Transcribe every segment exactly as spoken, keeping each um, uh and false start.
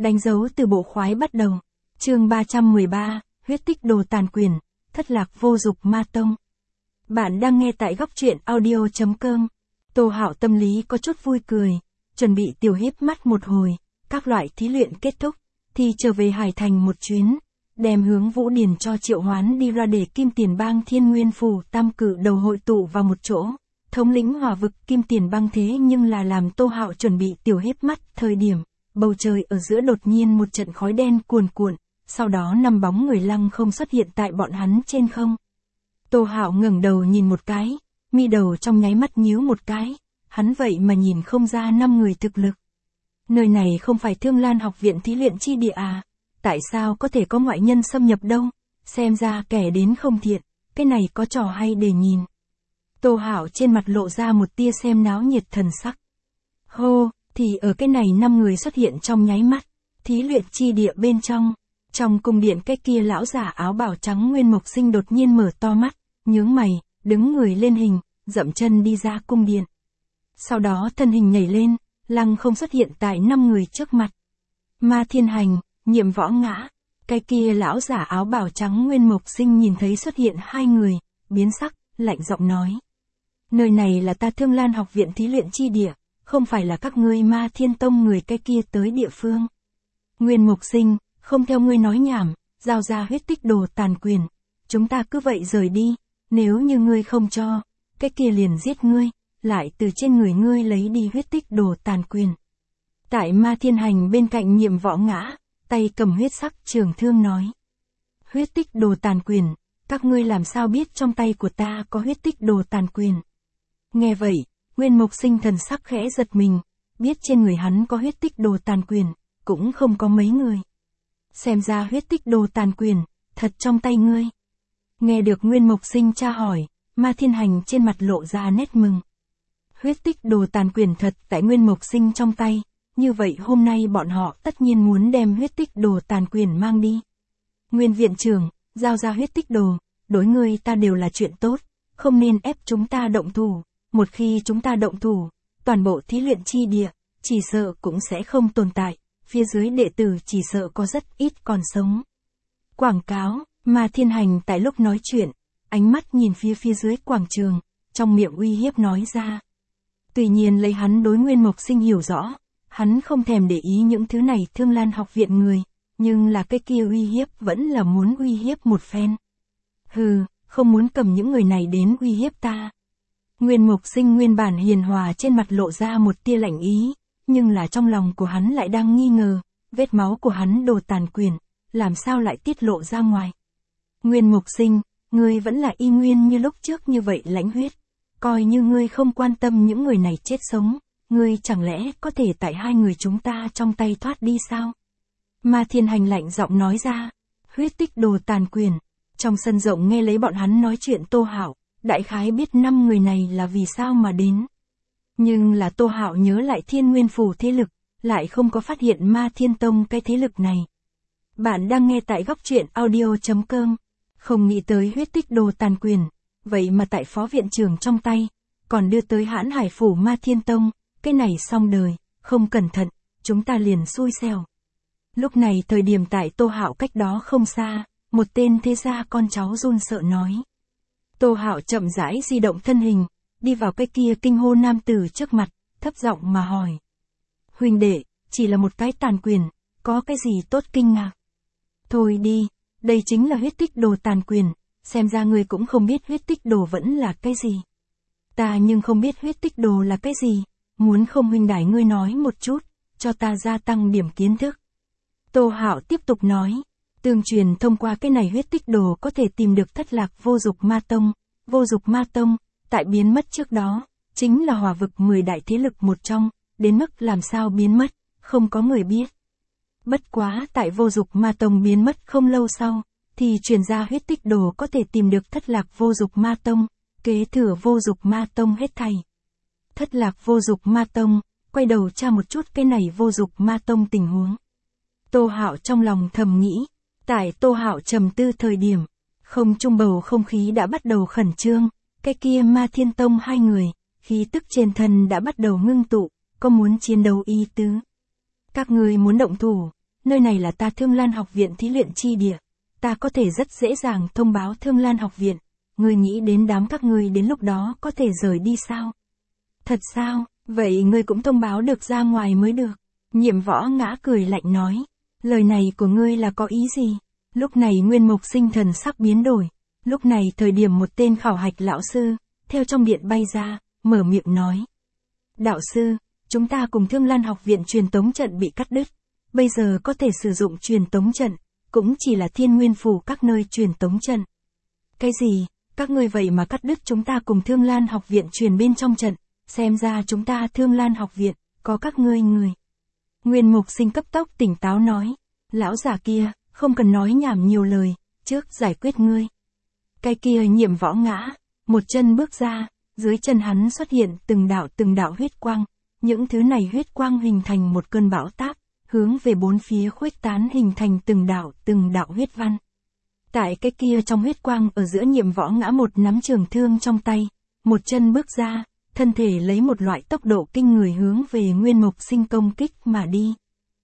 Đánh dấu từ bộ khoái bắt đầu. Chương ba trăm mười ba, huyết tích đồ tàn quyền, thất lạc vô dục ma tông. Bạn đang nghe tại góc truyện audio chấm com. Tô Hạo tâm lý có chút vui cười, chuẩn bị tiểu híp mắt một hồi, các loại thí luyện kết thúc, thì trở về Hải Thành một chuyến, đem hướng Vũ Điền cho triệu hoán đi ra để Kim Tiền Bang Thiên Nguyên Phủ tam cử đầu hội tụ vào một chỗ, thống lĩnh hỏa vực Kim Tiền Bang. Thế nhưng là làm Tô Hạo chuẩn bị tiểu híp mắt thời điểm, bầu trời ở giữa đột nhiên một trận khói đen cuồn cuộn, sau đó năm bóng người lăng không xuất hiện tại bọn hắn trên không. Tô Hạo ngẩng đầu nhìn một cái, mi đầu trong nháy mắt nhíu một cái, hắn vậy mà nhìn không ra năm người thực lực. Nơi này không phải Thương Lan học viện thí luyện chi địa à, tại sao có thể có ngoại nhân xâm nhập đâu, xem ra kẻ đến không thiện, cái này có trò hay để nhìn. Tô Hạo trên mặt lộ ra một tia xem náo nhiệt thần sắc. Hô, thì ở cái này năm người xuất hiện trong nháy mắt, thí luyện chi địa bên trong, trong cung điện cái kia lão giả áo bào trắng Nguyên Mộc Sinh đột nhiên mở to mắt, nhướng mày, đứng người lên hình, dậm chân đi ra cung điện. Sau đó thân hình nhảy lên, lăng không xuất hiện tại năm người trước mặt. Ma Thiên Hành, Nhiệm Võ Ngã, cái kia lão giả áo bào trắng Nguyên Mộc Sinh nhìn thấy xuất hiện hai người, biến sắc, lạnh giọng nói. Nơi này là ta Thương Lan học viện thí luyện chi địa, không phải là các ngươi Ma Thiên Tông người cái kia tới địa phương. Nguyên Mộc Sinh, không theo ngươi nói nhảm, giao ra huyết tích đồ tàn quyền, chúng ta cứ vậy rời đi, nếu như ngươi không cho, cái kia liền giết ngươi, lại từ trên người ngươi lấy đi huyết tích đồ tàn quyền. Tại Ma Thiên Hành bên cạnh Nhiệm Võ Ngã, tay cầm huyết sắc trường thương nói. Huyết tích đồ tàn quyền, các ngươi làm sao biết trong tay của ta có huyết tích đồ tàn quyền? Nghe vậy, Nguyên Mộc Sinh thần sắc khẽ giật mình, biết trên người hắn có huyết tích đồ tàn quyền, cũng không có mấy người. Xem ra huyết tích đồ tàn quyền, thật trong tay ngươi. Nghe được Nguyên Mộc Sinh tra hỏi, Ma Thiên Hành trên mặt lộ ra nét mừng. Huyết tích đồ tàn quyền thật tại Nguyên Mộc Sinh trong tay, như vậy hôm nay bọn họ tất nhiên muốn đem huyết tích đồ tàn quyền mang đi. Nguyên viện trưởng, giao ra huyết tích đồ, đối ngươi ta đều là chuyện tốt, không nên ép chúng ta động thủ, một khi chúng ta động thủ, toàn bộ thí luyện chi địa, chỉ sợ cũng sẽ không tồn tại, phía dưới đệ tử chỉ sợ có rất ít còn sống. Quảng cáo, Ma Thiên Hành tại lúc nói chuyện, ánh mắt nhìn phía phía dưới quảng trường, trong miệng uy hiếp nói ra. Tuy nhiên lấy hắn đối Nguyên Mộc Sinh hiểu rõ, hắn không thèm để ý những thứ này Thương Lan học viện người, nhưng là cái kia uy hiếp vẫn là muốn uy hiếp một phen. Hừ, không muốn cầm những người này đến uy hiếp ta. Nguyên Mộc Sinh nguyên bản hiền hòa trên mặt lộ ra một tia lạnh ý, nhưng là trong lòng của hắn lại đang nghi ngờ, vết máu của hắn đồ tàn quyền, làm sao lại tiết lộ ra ngoài. Nguyên Mộc Sinh, ngươi vẫn là y nguyên như lúc trước như vậy lãnh huyết, coi như ngươi không quan tâm những người này chết sống, ngươi chẳng lẽ có thể tại hai người chúng ta trong tay thoát đi sao? Ma Thiên Hành lạnh giọng nói ra, huyết tích đồ tàn quyền. Trong sân rộng nghe lấy bọn hắn nói chuyện Tô Hạo, đại khái biết năm người này là vì sao mà đến. Nhưng là Tô Hạo nhớ lại Thiên Nguyên Phủ thế lực, lại không có phát hiện Ma Thiên Tông cái thế lực này. Bạn đang nghe tại góc truyện audio chấm com, không nghĩ tới huyết tích đồ tàn quyền, vậy mà tại phó viện trưởng trong tay, còn đưa tới Hãn Hải Phủ Ma Thiên Tông, cái này xong đời, không cẩn thận, chúng ta liền xui xẻo. Lúc này thời điểm tại Tô Hạo cách đó không xa, một tên thế gia con cháu run sợ nói. Tô Hạo chậm rãi di động thân hình, đi vào cái kia kinh hô nam tử trước mặt, thấp giọng mà hỏi. Huynh đệ, chỉ là một cái tàn quyền, có cái gì tốt kinh ngạc? Thôi đi, đây chính là huyết tích đồ tàn quyền, xem ra ngươi cũng không biết huyết tích đồ vẫn là cái gì. Ta nhưng không biết huyết tích đồ là cái gì, muốn không huynh đài ngươi nói một chút, cho ta gia tăng điểm kiến thức. Tô Hạo tiếp tục nói, tương truyền thông qua cái này huyết tích đồ có thể tìm được thất lạc vô dục ma tông, vô dục ma tông, tại biến mất trước đó, chính là hỏa vực mười đại thế lực một trong, đến mức làm sao biến mất, không có người biết. Bất quá tại vô dục ma tông biến mất không lâu sau, thì truyền ra huyết tích đồ có thể tìm được thất lạc vô dục ma tông, kế thừa vô dục ma tông hết thảy. Thất lạc vô dục ma tông, quay đầu tra một chút cái này vô dục ma tông tình huống. Tô Hạo trong lòng thầm nghĩ, tại Tô Hạo trầm tư thời điểm, không trung bầu không khí đã bắt đầu khẩn trương, cái kia Ma Thiên Tông hai người, khí tức trên thân đã bắt đầu ngưng tụ, có muốn chiến đấu ý tứ. Các người muốn động thủ, nơi này là ta Thương Lan học viện thí luyện chi địa. Ta có thể rất dễ dàng thông báo Thương Lan học viện. Ngươi nghĩ đến đám các ngươi đến lúc đó có thể rời đi sao? Thật sao, vậy ngươi cũng thông báo được ra ngoài mới được. Nhiệm Võ Ngã cười lạnh nói. Lời này của ngươi là có ý gì? Lúc này Nguyên Mộc Sinh thần sắc biến đổi. Lúc này thời điểm một tên khảo hạch lão sư, theo trong điện bay ra, mở miệng nói. Đạo sư, chúng ta cùng Thương Lan học viện truyền tống trận bị cắt đứt. Bây giờ có thể sử dụng truyền tống trận, cũng chỉ là Thiên Nguyên phủ các nơi truyền tống trận. Cái gì, các ngươi vậy mà cắt đứt chúng ta cùng Thương Lan học viện truyền bên trong trận, xem ra chúng ta Thương Lan học viện, có các ngươi người. Nguyên Mục Sinh cấp tốc tỉnh táo nói, lão già kia, không cần nói nhảm nhiều lời, trước giải quyết ngươi. Cái kia Nhiệm Võ Ngã, một chân bước ra, dưới chân hắn xuất hiện từng đạo từng đạo huyết quang, những thứ này huyết quang hình thành một cơn bão táp, hướng về bốn phía khuếch tán hình thành từng đạo từng đạo huyết văn. Tại cái kia trong huyết quang ở giữa Nhiệm Võ Ngã một nắm trường thương trong tay, một chân bước ra, thân thể lấy một loại tốc độ kinh người hướng về Nguyên Mộc Sinh công kích mà đi.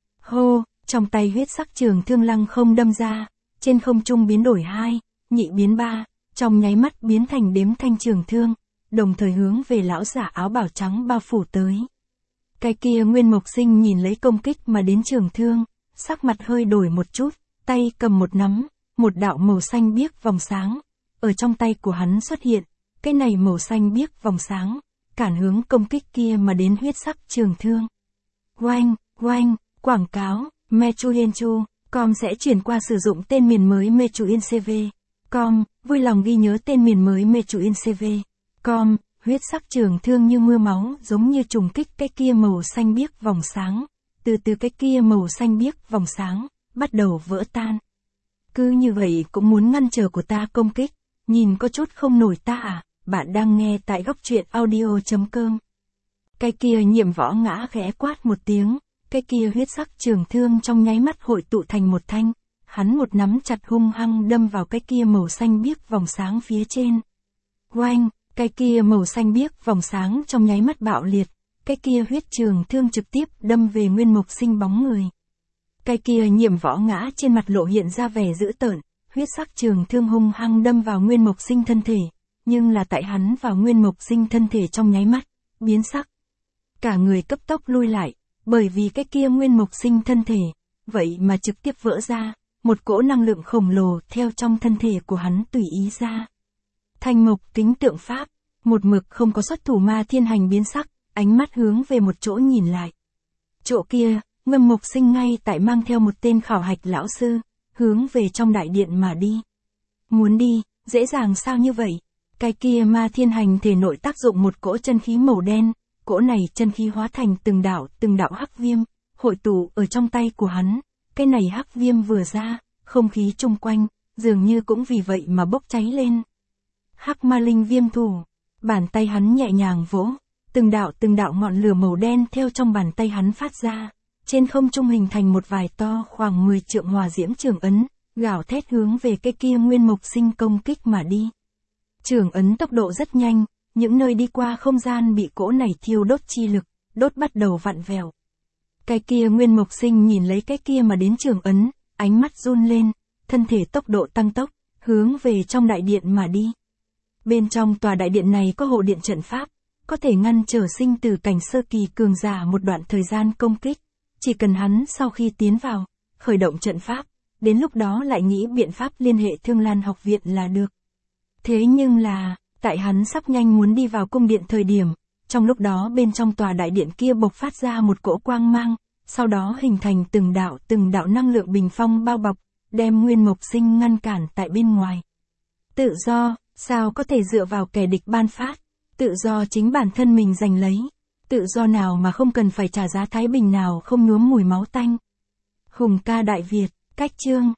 Hô, trong tay huyết sắc trường thương lăng không đâm ra, trên không trung biến đổi hai, nhị biến ba, trong nháy mắt biến thành đếm thanh trường thương, đồng thời hướng về lão giả áo bào trắng bao phủ tới. Cái kia Nguyên Mộc Sinh nhìn lấy công kích mà đến trường thương, sắc mặt hơi đổi một chút, tay cầm một nắm, một đạo màu xanh biếc vòng sáng, ở trong tay của hắn xuất hiện, cái này màu xanh biếc vòng sáng, cản hướng công kích kia mà đến huyết sắc trường thương. Oanh, oanh, quảng cáo, Mechuyenchu, com sẽ chuyển qua sử dụng tên miền mới Mechuyencv. Com, vui lòng ghi nhớ tên miền mới Mechuyencv. Com, huyết sắc trường thương như mưa máu giống như trùng kích cái kia màu xanh biếc vòng sáng, từ từ cái kia màu xanh biếc vòng sáng, bắt đầu vỡ tan. Cứ như vậy cũng muốn ngăn trở của ta công kích, nhìn có chút không nổi ta à, bạn đang nghe tại góc truyện audio chấm com. Cái kia Nhiệm Võ Ngã khẽ quát một tiếng, cái kia huyết sắc trường thương trong nháy mắt hội tụ thành một thanh, hắn một nắm chặt hung hăng đâm vào cái kia màu xanh biếc vòng sáng phía trên. Oanh, cái kia màu xanh biếc vòng sáng trong nháy mắt bạo liệt, cái kia huyết trường thương trực tiếp đâm về Nguyên Mộc Sinh bóng người. Cái kia Nhiệm Võ Ngã trên mặt lộ hiện ra vẻ dữ tợn, huyết sắc trường thương hung hăng đâm vào Nguyên Mộc Sinh thân thể, nhưng là tại hắn vào Nguyên Mộc Sinh thân thể trong nháy mắt, biến sắc. Cả người cấp tốc lui lại, bởi vì cái kia Nguyên Mộc Sinh thân thể, vậy mà trực tiếp vỡ ra, một cỗ năng lượng khổng lồ theo trong thân thể của hắn tùy ý ra. Thanh Mộc Kính Tượng Pháp, một mực không có xuất thủ Ma Thiên Hành biến sắc, ánh mắt hướng về một chỗ nhìn lại. Chỗ kia, Nguyên Mộc Sinh ngay tại mang theo một tên khảo hạch lão sư, hướng về trong đại điện mà đi. Muốn đi, dễ dàng sao như vậy? Cái kia Ma Thiên Hành thể nội tác dụng một cỗ chân khí màu đen, cỗ này chân khí hóa thành từng đạo từng đạo hắc viêm, hội tụ ở trong tay của hắn. Cái này hắc viêm vừa ra, không khí chung quanh, dường như cũng vì vậy mà bốc cháy lên. Hắc Ma Linh Viêm Thủ, bàn tay hắn nhẹ nhàng vỗ, từng đạo từng đạo ngọn lửa màu đen theo trong bàn tay hắn phát ra, trên không trung hình thành một vài to khoảng mười trượng hỏa diễm trường ấn, gào thét hướng về cái kia Nguyên Mộc Sinh công kích mà đi. Trường ấn tốc độ rất nhanh, những nơi đi qua không gian bị cỗ này thiêu đốt chi lực, đốt bắt đầu vặn vẹo. Cái kia Nguyên Mộc Sinh nhìn lấy cái kia mà đến trường ấn, ánh mắt run lên, thân thể tốc độ tăng tốc, hướng về trong đại điện mà đi. Bên trong tòa đại điện này có hộ điện trận pháp, có thể ngăn trở sinh tử cảnh sơ kỳ cường giả một đoạn thời gian công kích. Chỉ cần hắn sau khi tiến vào, khởi động trận pháp, đến lúc đó lại nghĩ biện pháp liên hệ Thương Lan học viện là được. Thế nhưng là, tại hắn sắp nhanh muốn đi vào cung điện thời điểm, trong lúc đó bên trong tòa đại điện kia bộc phát ra một cỗ quang mang, sau đó hình thành từng đạo từng đạo năng lượng bình phong bao bọc, đem Nguyên Mộc Sinh ngăn cản tại bên ngoài. Tự do, sao có thể dựa vào kẻ địch ban phát, tự do chính bản thân mình giành lấy, tự do nào mà không cần phải trả giá thái bình nào không nhuốm mùi máu tanh. Hùng ca Đại Việt, cách chương.